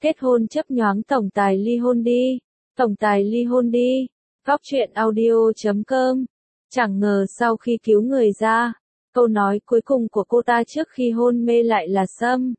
Kết hôn chấp nhoáng tổng tài ly hôn đi. Tổng tài ly hôn đi. Góc truyện audio.com. Chẳng ngờ sau khi cứu người ra, câu nói cuối cùng của cô ta trước khi hôn mê lại là Sâm.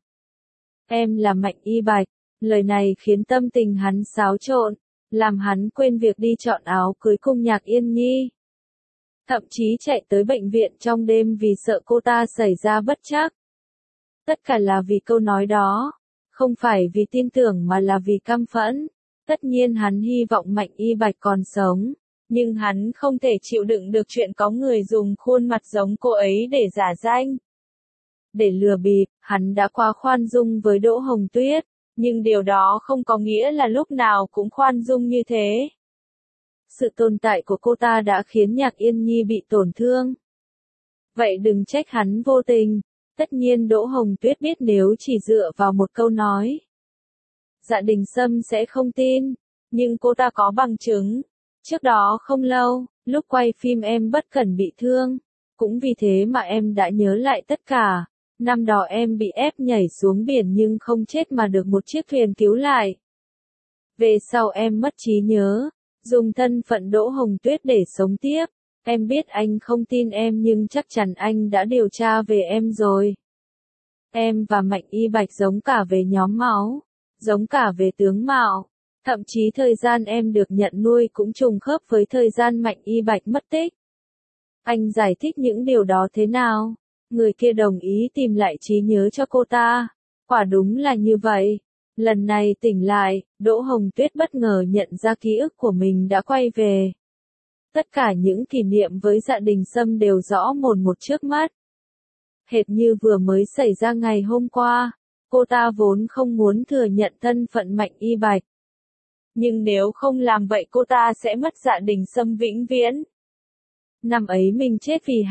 Em là Mạnh Y Bạch. Lời này khiến tâm tình hắn xáo trộn, làm hắn quên việc đi chọn áo cưới cùng Nhạc Yên Nhi. Thậm chí chạy tới bệnh viện trong đêm vì sợ cô ta xảy ra bất trắc. Tất cả là vì câu nói đó, không phải vì tin tưởng mà là vì căm phẫn. Tất nhiên hắn hy vọng Mạnh Y Bạch còn sống, nhưng hắn không thể chịu đựng được chuyện có người dùng khuôn mặt giống cô ấy để giả danh. Để lừa bịp, hắn đã quá khoan dung với Đỗ Hồng Tuyết, nhưng điều đó không có nghĩa là lúc nào cũng khoan dung như thế. Sự tồn tại của cô ta đã khiến Nhạc Yên Nhi bị tổn thương. Vậy đừng trách hắn vô tình. Tất nhiên Đỗ Hồng Tuyết biết nếu chỉ dựa vào một câu nói, Dạ Đình Sâm sẽ không tin, nhưng cô ta có bằng chứng. Trước đó không lâu, lúc quay phim em bất cẩn bị thương, cũng vì thế mà em đã nhớ lại tất cả. Năm đó em bị ép nhảy xuống biển nhưng không chết mà được một chiếc thuyền cứu lại. Về sau em mất trí nhớ, dùng thân phận Đỗ Hồng Tuyết để sống tiếp. Em biết anh không tin em nhưng chắc chắn anh đã điều tra về em rồi. Em và Mạnh Y Bạch giống cả về nhóm máu, giống cả về tướng mạo. Thậm chí thời gian em được nhận nuôi cũng trùng khớp với thời gian Mạnh Y Bạch mất tích. Anh giải thích những điều đó thế nào? Người kia đồng ý tìm lại trí nhớ cho cô ta. Quả đúng là như vậy. Lần này tỉnh lại, Đỗ Hồng Tuyết bất ngờ nhận ra ký ức của mình đã quay về. Tất cả những kỷ niệm với Dạ Đình Sâm đều rõ mồn một trước mắt. Hệt như vừa mới xảy ra ngày hôm qua, cô ta vốn không muốn thừa nhận thân phận Mạnh Y Bạch. Nhưng nếu không làm vậy cô ta sẽ mất Dạ Đình Sâm vĩnh viễn. Năm ấy mình chết vì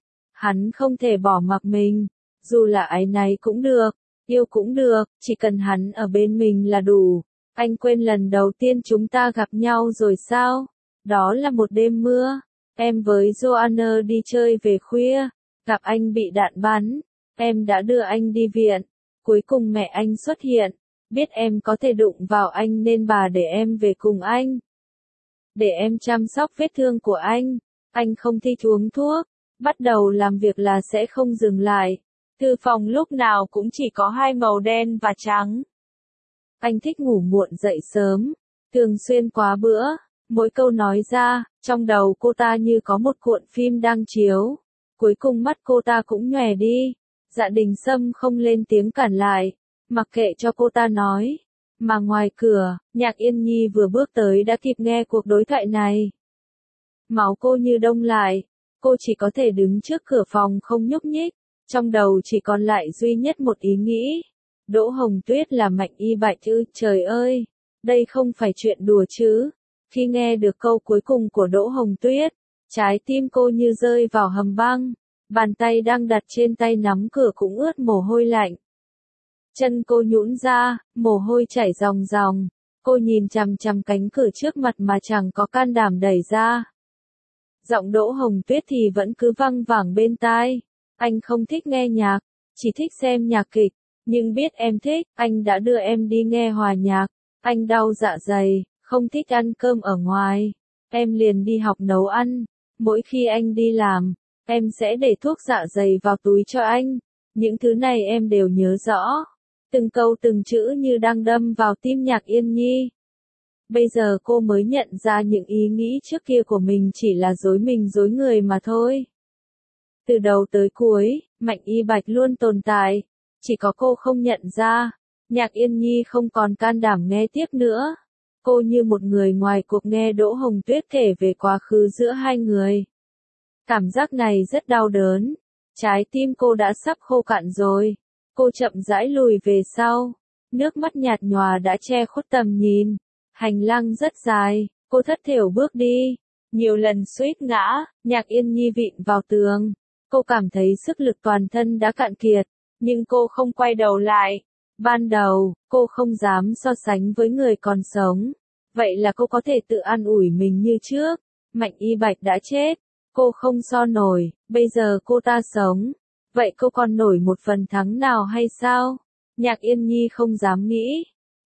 hắn không thể bỏ mặc mình, dù là áy náy cũng được, yêu cũng được, chỉ cần hắn ở bên mình là đủ. Anh quên lần đầu tiên chúng ta gặp nhau rồi sao? Đó là một đêm mưa, em với Joanna đi chơi về khuya, gặp anh bị đạn bắn, em đã đưa anh đi viện, cuối cùng mẹ anh xuất hiện, biết em có thể đụng vào anh nên bà để em về cùng anh. Để em chăm sóc vết thương của anh không thích uống thuốc, bắt đầu làm việc là sẽ không dừng lại. Thư phòng lúc nào cũng chỉ có hai màu đen và trắng. Anh thích ngủ muộn dậy sớm, thường xuyên quá bữa. Mỗi câu nói ra, trong đầu cô ta như có một cuộn phim đang chiếu. Cuối cùng mắt cô ta cũng nhòe đi. Dạ Đình Sâm không lên tiếng cản lại, mặc kệ cho cô ta nói. Mà ngoài cửa, Nhạc Yên Nhi vừa bước tới đã kịp nghe cuộc đối thoại này. Máu cô như đông lại, cô chỉ có thể đứng trước cửa phòng không nhúc nhích. Trong đầu chỉ còn lại duy nhất một ý nghĩ. Đỗ Hồng Tuyết là Mạnh Y Bạch ư? Trời ơi, đây không phải chuyện đùa chứ. Khi nghe được câu cuối cùng của Đỗ Hồng Tuyết, trái tim cô như rơi vào hầm băng, bàn tay đang đặt trên tay nắm cửa cũng ướt mồ hôi lạnh. Chân cô nhũn ra, mồ hôi chảy ròng ròng, cô nhìn chằm chằm cánh cửa trước mặt mà chẳng có can đảm đẩy ra. Giọng Đỗ Hồng Tuyết thì vẫn cứ văng vẳng bên tai. Anh không thích nghe nhạc, chỉ thích xem nhạc kịch, nhưng biết em thích, anh đã đưa em đi nghe hòa nhạc. Anh đau dạ dày, không thích ăn cơm ở ngoài, em liền đi học nấu ăn. Mỗi khi anh đi làm, em sẽ để thuốc dạ dày vào túi cho anh. Những thứ này em đều nhớ rõ. Từng câu từng chữ như đang đâm vào tim Nhạc Yên Nhi. Bây giờ cô mới nhận ra những ý nghĩ trước kia của mình chỉ là dối mình dối người mà thôi. Từ đầu tới cuối, Mạnh Y Bạch luôn tồn tại, chỉ có cô không nhận ra. Nhạc Yên Nhi không còn can đảm nghe tiếp nữa. Cô như một người ngoài cuộc nghe Đỗ Hồng Tuyết kể về quá khứ giữa hai người. Cảm giác này rất đau đớn. Trái tim cô đã sắp khô cạn rồi. Cô chậm rãi lùi về sau. Nước mắt nhạt nhòa đã che khuất tầm nhìn. Hành lang rất dài, cô thất thểu bước đi. Nhiều lần suýt ngã, Nhạc Yên Nhi vịn vào tường. Cô cảm thấy sức lực toàn thân đã cạn kiệt, nhưng cô không quay đầu lại. Ban đầu, cô không dám so sánh với người còn sống. Vậy là cô có thể tự an ủi mình như trước. Mạnh Y Bạch đã chết, cô không so nổi, bây giờ cô ta sống. Vậy cô còn nổi một phần thắng nào hay sao? Nhạc Yên Nhi không dám nghĩ.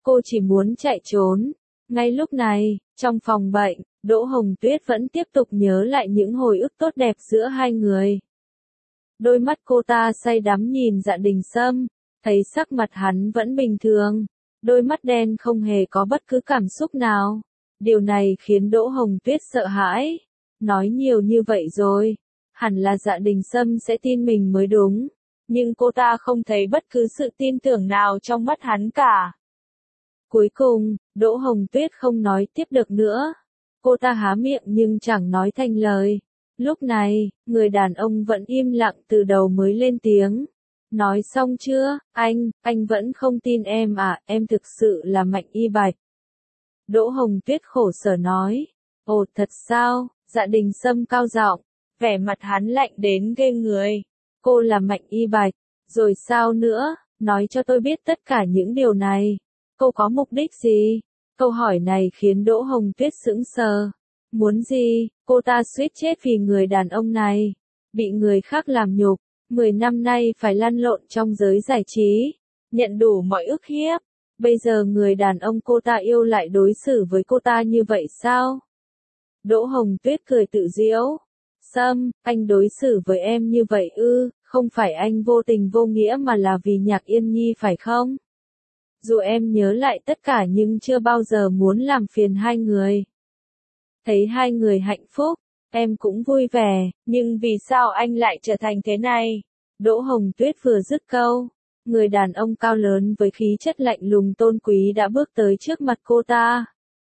cô chỉ muốn chạy trốn. Ngay lúc này, trong phòng bệnh, Đỗ Hồng Tuyết vẫn tiếp tục nhớ lại những hồi ức tốt đẹp giữa hai người. Đôi mắt cô ta say đắm nhìn Dạ Đình Sâm, thấy sắc mặt hắn vẫn bình thường, đôi mắt đen không hề có bất cứ cảm xúc nào. Điều này khiến Đỗ Hồng Tuyết sợ hãi. Nói nhiều như vậy rồi, hẳn là Dạ Đình Sâm sẽ tin mình mới đúng, nhưng cô ta không thấy bất cứ sự tin tưởng nào trong mắt hắn cả. Cuối cùng, Đỗ Hồng Tuyết không nói tiếp được nữa. Cô ta há miệng nhưng chẳng nói thành lời. Lúc này, người đàn ông vẫn im lặng từ đầu mới lên tiếng. Nói xong chưa, anh vẫn không tin em à, em thực sự là Mạnh Y Bạch. Đỗ Hồng Tuyết khổ sở nói. Ồ thật sao, Dạ Đình Sâm cao giọng, vẻ mặt hắn lạnh đến ghê người. Cô là Mạnh Y Bạch, rồi sao nữa, nói cho tôi biết tất cả những điều này. Cô có mục đích gì? Câu hỏi này khiến Đỗ Hồng Tuyết sững sờ. Muốn gì? Cô ta suýt chết vì người đàn ông này. Bị người khác làm nhục, 10 năm nay phải lăn lộn trong giới giải trí, nhận đủ mọi ức hiếp. Bây giờ người đàn ông cô ta yêu lại đối xử với cô ta như vậy sao? Đỗ Hồng Tuyết cười tự giễu. Sâm, anh đối xử với em như vậy ư, không phải anh vô tình vô nghĩa mà là vì Nhạc Yên Nhi phải không? Dù em nhớ lại tất cả nhưng chưa bao giờ muốn làm phiền hai người. Thấy hai người hạnh phúc, em cũng vui vẻ, nhưng vì sao anh lại trở thành thế này? Đỗ Hồng Tuyết vừa dứt câu, người đàn ông cao lớn với khí chất lạnh lùng tôn quý đã bước tới trước mặt cô ta.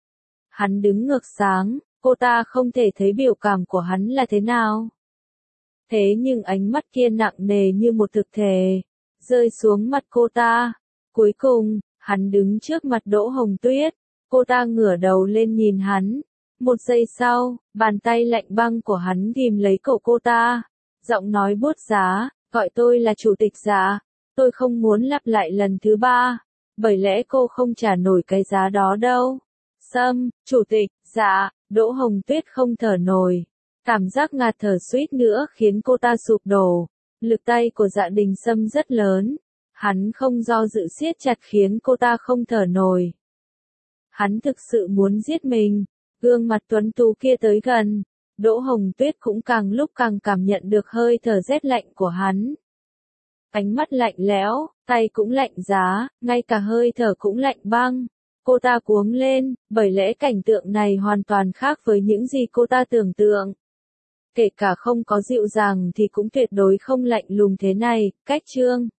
Hắn đứng ngược sáng, cô ta không thể thấy biểu cảm của hắn là thế nào. Thế nhưng ánh mắt kia nặng nề như một thực thể, rơi xuống mặt cô ta. Cuối cùng, hắn đứng trước mặt Đỗ Hồng Tuyết, cô ta ngửa đầu lên nhìn hắn. Một giây sau, bàn tay lạnh băng của hắn ghim lấy cổ cô ta. Giọng nói buốt giá, gọi tôi là chủ tịch Dạ. Tôi không muốn lặp lại lần thứ ba, bởi lẽ cô không trả nổi cái giá đó đâu. Sâm, chủ tịch, Dạ, Đỗ Hồng Tuyết không thở nổi. Cảm giác ngạt thở suýt nữa khiến cô ta sụp đổ. Lực tay của Dạ Đình Sâm rất lớn. Hắn không do dự siết chặt khiến cô ta không thở nổi. Hắn thực sự muốn giết mình. Gương mặt tuấn tú kia tới gần, Đỗ Hồng Tuyết cũng càng lúc càng cảm nhận được hơi thở rét lạnh của hắn. Ánh mắt lạnh lẽo, tay cũng lạnh giá, ngay cả hơi thở cũng lạnh băng. Cô ta cuống lên, bởi lẽ cảnh tượng này hoàn toàn khác với những gì cô ta tưởng tượng. Kể cả không có dịu dàng thì cũng tuyệt đối không lạnh lùng thế này. Cách chương